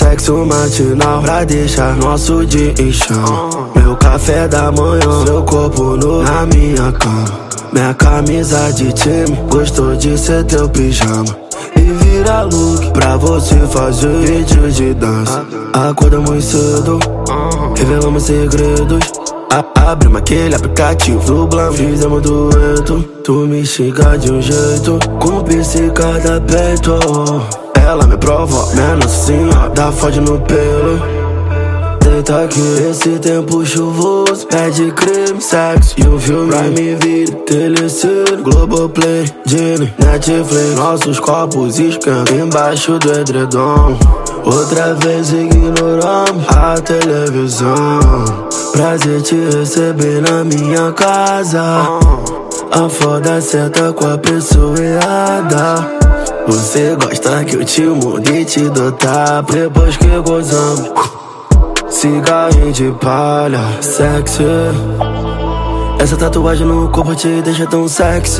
sexo matinal pra deixar nosso dia em chão. Meu café da manhã, seu corpo nu na minha cama. Minha camisa de time, gostou de ser teu pijama. E vira look pra você fazer vídeo de dança. Acordamos cedo, revelamos segredos. Abrimos aquele aplicativo, dublamos, fizemos dueto. Tu me xinga de um jeito, com psicada peito. Ela me provoca, menos assim, dá fode no pelo. Deita aqui, esse tempo chuvoso pede creme, sexo e o filme Prime Video, Telecine, Globoplay, Disney, Netflix. Nossos copos esquentam embaixo do edredom. Outra vez ignoramos a televisão. Prazer te receber na minha casa. A foda certa com a pessoa errada. Você gosta que eu te mude e te dotar. Depois que gozamos, cigarrinho de palha, sexy. Essa tatuagem no corpo te deixa tão sexy.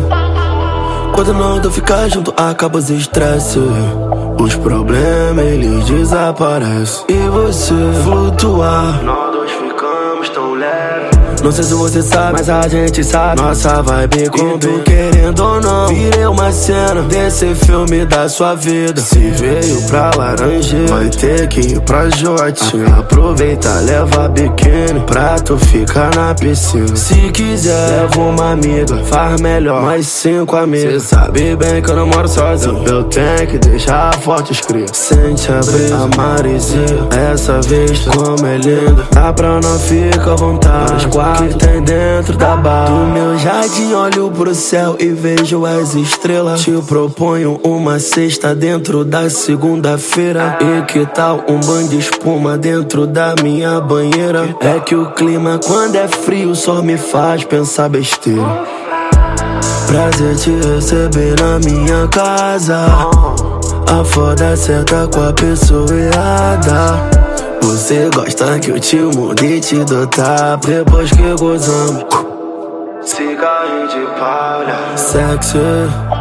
Quando nós dois ficar junto, acaba os estresse. Os problemas eles desaparecem e você flutuar. Nós dois ficamos tão leves. Não sei se você sabe, mas a gente sabe. Nossa vibe com tu querendo ou não. Virei uma cena desse filme da sua vida. Se veio pra Laranjeira, vai ter que ir pra Joatina. Aproveita, leva biquíni pra tu ficar na piscina. Se quiser, leva uma amiga, faz melhor, mais 5 amigos. Cê sabe bem que eu não moro sozinho, eu tenho que deixar a foto escrita. Sente a brisa, a maresia, essa vista como é linda. Dá pra não ficar à vontade, que tem dentro da barra. Do meu jardim olho pro céu e vejo as estrelas. Te proponho uma sexta dentro da segunda-feira. E que tal um banho de espuma dentro da minha banheira? É que o clima quando é frio só me faz pensar besteira. Prazer te receber na minha casa. A foda certa com a pessoa errada. Você gosta que eu te mude e te dotar. Depois que gozamos, cigarrinho de palha, sexy.